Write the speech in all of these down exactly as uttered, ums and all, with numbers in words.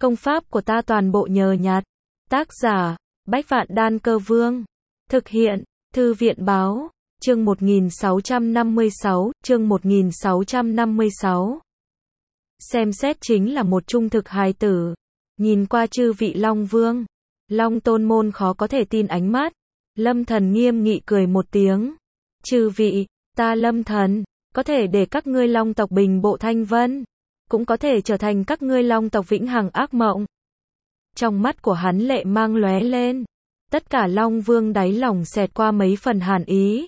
Công pháp của ta toàn bộ nhờ nhặt. Tác giả, Bách Vạn Đan Cơ Vương. Thực hiện, Thư viện Báo. Chương một nghìn sáu trăm năm mươi sáu, chương một nghìn sáu trăm năm mươi sáu. Xem xét chính là một trung thực hài tử. Nhìn qua chư vị Long Vương, Long Tôn môn khó có thể tin ánh mắt. Lâm Thần nghiêm nghị cười một tiếng. Chư vị, ta Lâm Thần, có thể để các ngươi Long tộc bình bộ thanh vân, cũng có thể trở thành các ngươi Long tộc vĩnh hằng ác mộng. Trong mắt của hắn lệ mang lóe lên. Tất cả Long Vương đáy lòng xẹt qua mấy phần hàn ý.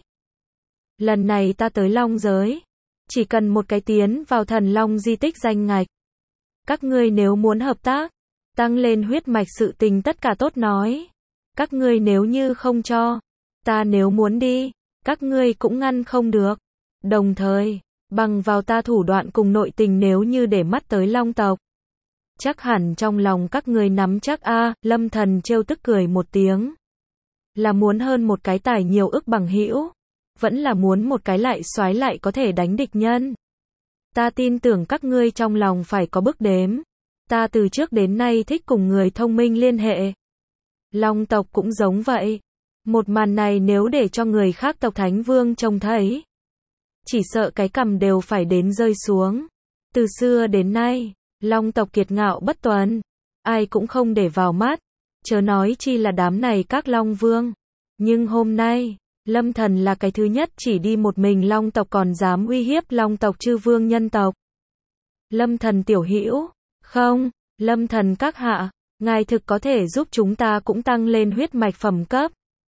Lần này ta tới Long giới, chỉ cần một cái tiến vào thần Long di tích danh ngạch. Các ngươi nếu muốn hợp tác, tăng lên huyết mạch sự tình tất cả tốt nói. Các ngươi nếu như không cho, ta nếu muốn đi, các ngươi cũng ngăn không được. Đồng thời, bằng vào ta thủ đoạn cùng nội tình nếu như để mắt tới Long tộc, chắc hẳn trong lòng các ngươi nắm chắc a. À, Lâm Thần trêu tức cười một tiếng. Là muốn hơn một cái tài nhiều ức bằng hữu, vẫn là muốn một cái lại soái lại có thể đánh địch nhân. Ta tin tưởng các ngươi trong lòng phải có bước đếm. Ta từ trước đến nay thích cùng người thông minh liên hệ. Long tộc cũng giống vậy. Một màn này nếu để cho người khác tộc Thánh Vương trông thấy, chỉ sợ cái cằm đều phải đến rơi xuống. Từ xưa đến nay, Long tộc kiệt ngạo bất tuần, ai cũng không để vào mắt, chớ nói chi là đám này các Long Vương. Nhưng hôm nay, Lâm Thần là cái thứ nhất chỉ đi một mình Long tộc còn dám uy hiếp Long tộc chư vương nhân tộc. Lâm Thần tiểu hữu, không, Lâm Thần các hạ, ngài thực có thể giúp chúng ta cũng tăng lên huyết mạch phẩm cấp.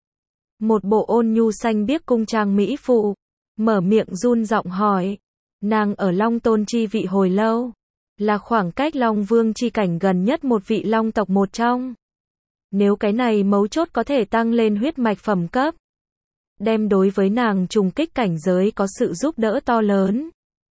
Một bộ ôn nhu xanh biếc cung trang mỹ phụ, mở miệng run giọng hỏi. Nàng ở Long Tôn chi vị hồi lâu, là khoảng cách Long Vương chi cảnh gần nhất một vị Long tộc một trong. Nếu cái này mấu chốt có thể tăng lên huyết mạch phẩm cấp, đem đối với nàng trùng kích cảnh giới có sự giúp đỡ to lớn.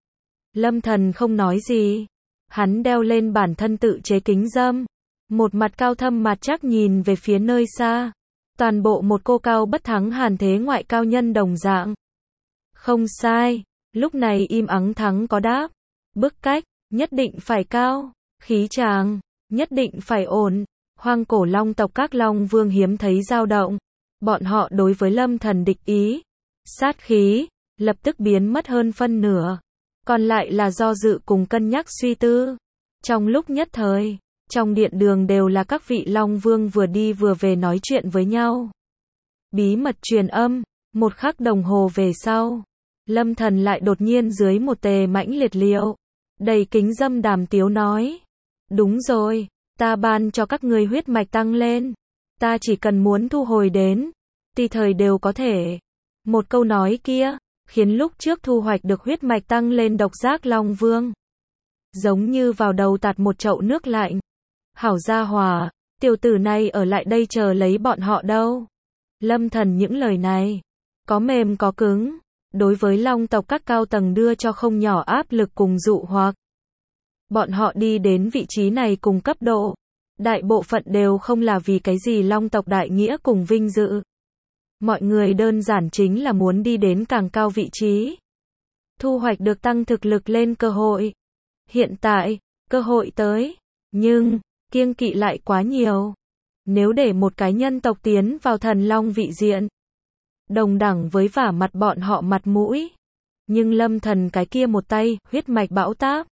Lâm Thần không nói gì, hắn đeo lên bản thân tự chế kính dâm, một mặt cao thâm mặt chắc nhìn về phía nơi xa, toàn bộ một cô cao bất thắng hàn thế ngoại cao nhân đồng dạng. Không sai, lúc này im ắng thắng có đáp, bức cách, nhất định phải cao, khí tràng, nhất định phải ổn. Hoang cổ Long tộc các Long Vương hiếm thấy dao động, bọn họ đối với Lâm Thần địch ý, sát khí, lập tức biến mất hơn phân nửa, còn lại là do dự cùng cân nhắc suy tư. Trong lúc nhất thời, trong điện đường đều là các vị Long Vương vừa đi vừa về nói chuyện với nhau. Bí mật truyền âm, một khắc đồng hồ về sau, Lâm Thần lại đột nhiên dưới một tề mãnh liệt liệu, đầy kính dâm đàm tiếu nói. Đúng rồi, ta ban cho các ngươi huyết mạch tăng lên, ta chỉ cần muốn thu hồi đến, tùy thời đều có thể. Một câu nói kia, khiến lúc trước thu hoạch được huyết mạch tăng lên độc giác Long Vương, giống như vào đầu tạt một chậu nước lạnh. Hảo gia hòa, tiểu tử này ở lại đây chờ lấy bọn họ đâu. Lâm Thần những lời này, có mềm có cứng, đối với Long tộc các cao tầng đưa cho không nhỏ áp lực cùng dụ hoặc. Bọn họ đi đến vị trí này cùng cấp độ, đại bộ phận đều không là vì cái gì Long tộc đại nghĩa cùng vinh dự. Mọi người đơn giản chính là muốn đi đến càng cao vị trí, thu hoạch được tăng thực lực lên cơ hội. Hiện tại, cơ hội tới, nhưng, kiêng kỵ lại quá nhiều. Nếu để một cái nhân tộc tiến vào thần Long vị diện, đồng đẳng với vả mặt bọn họ mặt mũi. Nhưng Lâm Thần cái kia một tay, huyết mạch bão táp,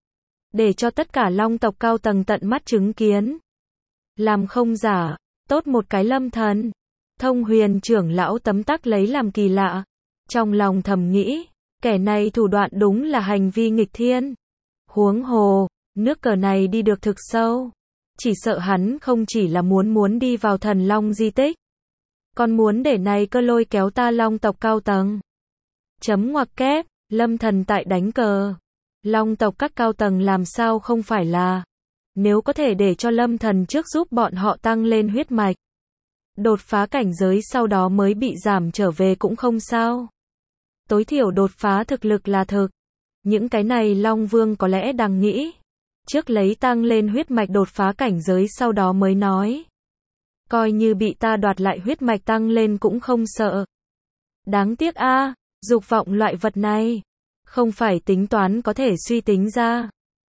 để cho tất cả Long tộc cao tầng tận mắt chứng kiến. Làm không giả, tốt một cái Lâm Thần. Thông Huyền trưởng lão tấm tắc lấy làm kỳ lạ, trong lòng thầm nghĩ, kẻ này thủ đoạn đúng là hành vi nghịch thiên. Huống hồ, nước cờ này đi được thực sâu, chỉ sợ hắn không chỉ là muốn muốn đi vào thần Long di tích, còn muốn để này cơ lôi kéo ta Long tộc cao tầng. Chấm ngoặc kép, Lâm Thần tại đánh cờ. Long tộc các cao tầng làm sao không phải là, nếu có thể để cho Lâm Thần trước giúp bọn họ tăng lên huyết mạch, đột phá cảnh giới sau đó mới bị giảm trở về cũng không sao. Tối thiểu đột phá thực lực là thực. Những cái này Long Vương có lẽ đang nghĩ, trước lấy tăng lên huyết mạch đột phá cảnh giới sau đó mới nói. Coi như bị ta đoạt lại huyết mạch tăng lên cũng không sợ. Đáng tiếc a, à, dục vọng loại vật này, không phải tính toán có thể suy tính ra.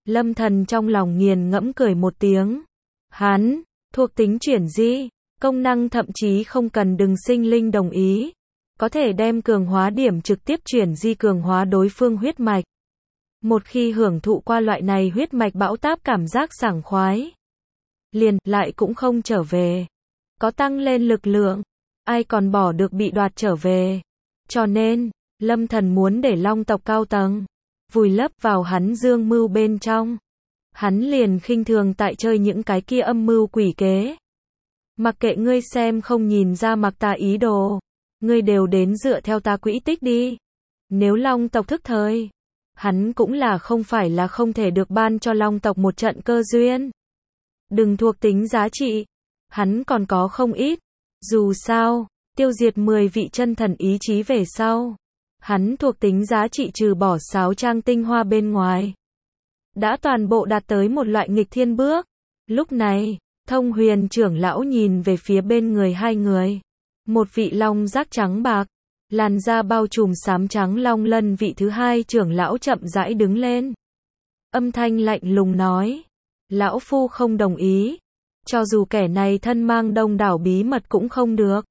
Lâm Thần trong lòng nghiền ngẫm cười một tiếng. Hắn, thuộc tính chuyển di, công năng thậm chí không cần đừng sinh linh đồng ý. Có thể đem cường hóa điểm trực tiếp chuyển di cường hóa đối phương huyết mạch. Một khi hưởng thụ qua loại này huyết mạch bão táp cảm giác sảng khoái, liền lại cũng không trở về. Có tăng lên lực lượng, ai còn bỏ được bị đoạt trở về. Cho nên, Lâm Thần muốn để Long tộc cao tầng vùi lấp vào hắn dương mưu bên trong. Hắn liền khinh thường tại chơi những cái kia âm mưu quỷ kế. Mặc kệ ngươi xem không nhìn ra mặc ta ý đồ, ngươi đều đến dựa theo ta quỹ tích đi. Nếu Long tộc thức thời, hắn cũng là không phải là không thể được ban cho Long tộc một trận cơ duyên. Đừng thuộc tính giá trị, hắn còn có không ít. Dù sao, tiêu diệt mười vị chân thần ý chí về sau, hắn thuộc tính giá trị trừ bỏ sáo trang tinh hoa bên ngoài, đã toàn bộ đạt tới một loại nghịch thiên bước. Lúc này, Thông Huyền trưởng lão nhìn về phía bên người hai người. Một vị long giác trắng bạc, làn da bao trùm xám trắng long lân vị thứ hai trưởng lão chậm rãi đứng lên. Âm thanh lạnh lùng nói, lão phu không đồng ý. Cho dù kẻ này thân mang đông đảo bí mật cũng không được.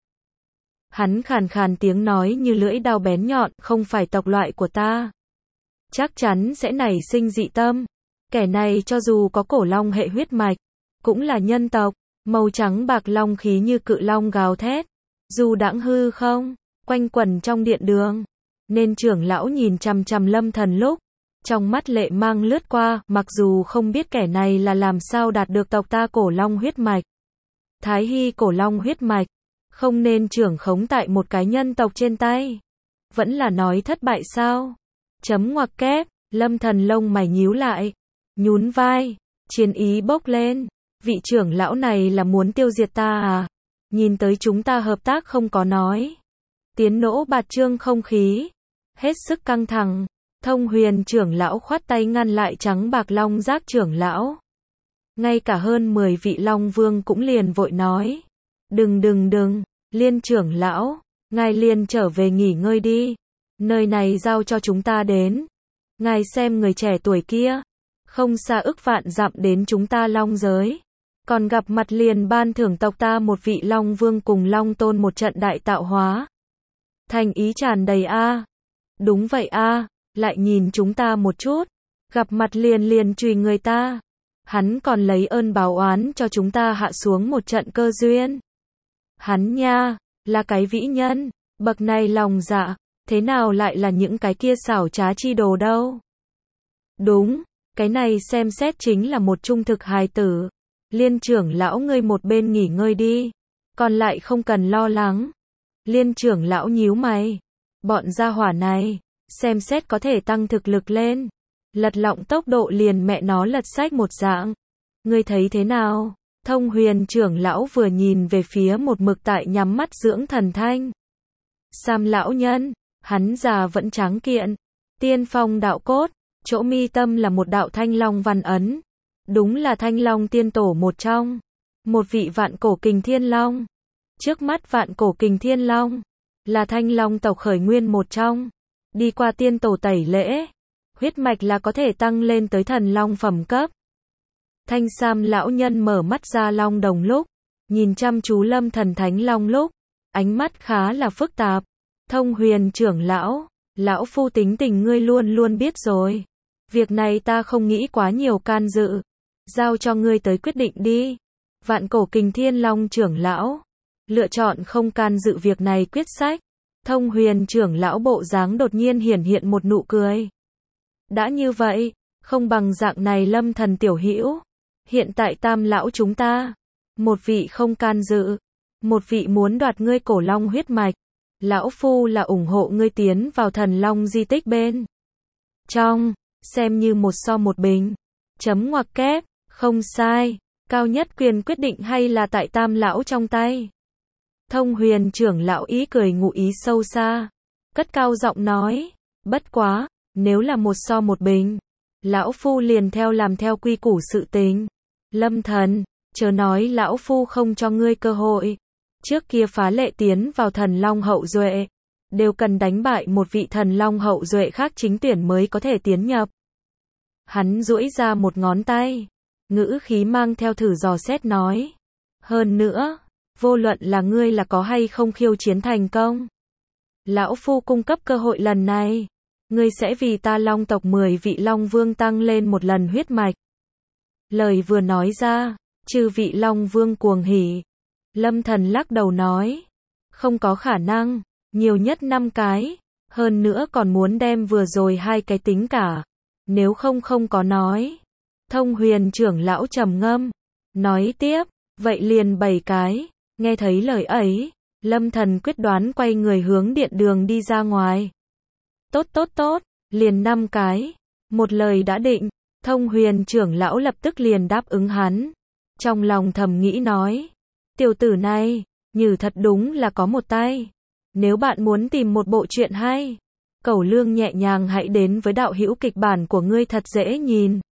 Hắn khàn khàn tiếng nói như lưỡi dao bén nhọn, không phải tộc loại của ta, chắc chắn sẽ nảy sinh dị tâm. Kẻ này cho dù có cổ long hệ huyết mạch, cũng là nhân tộc. Màu trắng bạc long khí như cự long gào thét, dù đãng hư không, quanh quẩn trong điện đường. Nên trưởng lão nhìn chằm chằm Lâm Thần lúc, trong mắt lệ mang lướt qua, mặc dù không biết kẻ này là làm sao đạt được tộc ta cổ long huyết mạch. Thái Hy cổ long huyết mạch, không nên trưởng khống tại một cái nhân tộc trên tay. Vẫn là nói thất bại sao? Chấm ngoặc kép, Lâm Thần lông mày nhíu lại, nhún vai, chiến ý bốc lên. Vị trưởng lão này là muốn tiêu diệt ta à? Nhìn tới chúng ta hợp tác không có nói. Tiến nỗ bạt trương không khí, hết sức căng thẳng. Thông Huyền trưởng lão khoát tay ngăn lại trắng bạc long giác trưởng lão. Ngay cả hơn mười vị long vương cũng liền vội nói. Đừng đừng đừng, Liên trưởng lão, ngài liền trở về nghỉ ngơi đi. Nơi này giao cho chúng ta đến. Ngài xem người trẻ tuổi kia, không xa ức vạn dặm đến chúng ta long giới. Còn gặp mặt liền ban thưởng tộc ta một vị long vương cùng long tôn một trận đại tạo hóa. Thành ý tràn đầy a. Đúng vậy a, lại nhìn chúng ta một chút, gặp mặt liền liền chùy người ta. Hắn còn lấy ơn báo oán cho chúng ta hạ xuống một trận cơ duyên. Hắn nha, là cái vĩ nhân, bậc này lòng dạ, thế nào lại là những cái kia xảo trá chi đồ đâu. Đúng, cái này xem xét chính là một trung thực hài tử. Liên trưởng lão ngươi một bên nghỉ ngơi đi, còn lại không cần lo lắng. Liên trưởng lão nhíu mày, bọn gia hỏa này, xem xét có thể tăng thực lực lên. Lật lọng tốc độ liền mẹ nó lật sách một dạng. Ngươi thấy thế nào? Thông Huyền trưởng lão vừa nhìn về phía một mực tại nhắm mắt dưỡng thần Thanh Sam lão nhân, hắn già vẫn tráng kiện, tiên phong đạo cốt, chỗ mi tâm là một đạo thanh long văn ấn. Đúng là thanh long tiên tổ một trong, một vị vạn cổ kình thiên long. Trước mắt vạn cổ kình thiên long, là thanh long tộc khởi nguyên một trong. Đi qua tiên tổ tẩy lễ, huyết mạch là có thể tăng lên tới thần long phẩm cấp. Thanh Sam lão nhân mở mắt ra long đồng lúc, nhìn chăm chú Lâm Thần thánh long lúc, ánh mắt khá là phức tạp. Thông Huyền trưởng lão, lão phu tính tình ngươi luôn luôn biết rồi. Việc này ta không nghĩ quá nhiều can dự. Giao cho ngươi tới quyết định đi. Vạn cổ kình thiên long trưởng lão, lựa chọn không can dự việc này quyết sách. Thông Huyền trưởng lão bộ dáng đột nhiên hiển hiện một nụ cười. Đã như vậy, không bằng dạng này Lâm Thần tiểu hữu. Hiện tại tam lão chúng ta, một vị không can dự, một vị muốn đoạt ngươi cổ long huyết mạch. Lão phu là ủng hộ ngươi tiến vào thần long di tích bên trong, xem như một so một bình. Chấm ngoặc kép, không sai, cao nhất quyền quyết định hay là tại tam lão trong tay. Thông Huyền trưởng lão ý cười ngụ ý sâu xa, cất cao giọng nói, bất quá, nếu là một so một bình, lão phu liền theo làm theo quy củ sự tình. Lâm Thần, chớ nói lão phu không cho ngươi cơ hội. Trước kia phá lệ tiến vào thần long hậu duệ, đều cần đánh bại một vị thần long hậu duệ khác chính tuyển mới có thể tiến nhập. Hắn duỗi ra một ngón tay, ngữ khí mang theo thử dò xét nói. Hơn nữa, vô luận là ngươi là có hay không khiêu chiến thành công. Lão Phu cung cấp cơ hội lần này. Ngươi sẽ vì ta Long tộc mười vị Long Vương tăng lên một lần huyết mạch. Lời vừa nói ra, chư vị Long Vương cuồng hỉ. Lâm Thần lắc đầu nói. Không có khả năng, nhiều nhất năm cái. Hơn nữa còn muốn đem vừa rồi hai cái tính cả. Nếu không không có nói. Thông Huyền trưởng lão trầm ngâm. Nói tiếp, vậy liền bảy cái. Nghe thấy lời ấy, Lâm Thần quyết đoán quay người hướng điện đường đi ra ngoài. Tốt tốt tốt, liền năm cái. Một lời đã định, Thông Huyền trưởng lão lập tức liền đáp ứng hắn. Trong lòng thầm nghĩ nói, tiểu tử này, nhử thật đúng là có một tay. Nếu bạn muốn tìm một bộ truyện hay, Cẩu Lương nhẹ nhàng hãy đến với đạo hữu kịch bản của ngươi thật dễ nhìn.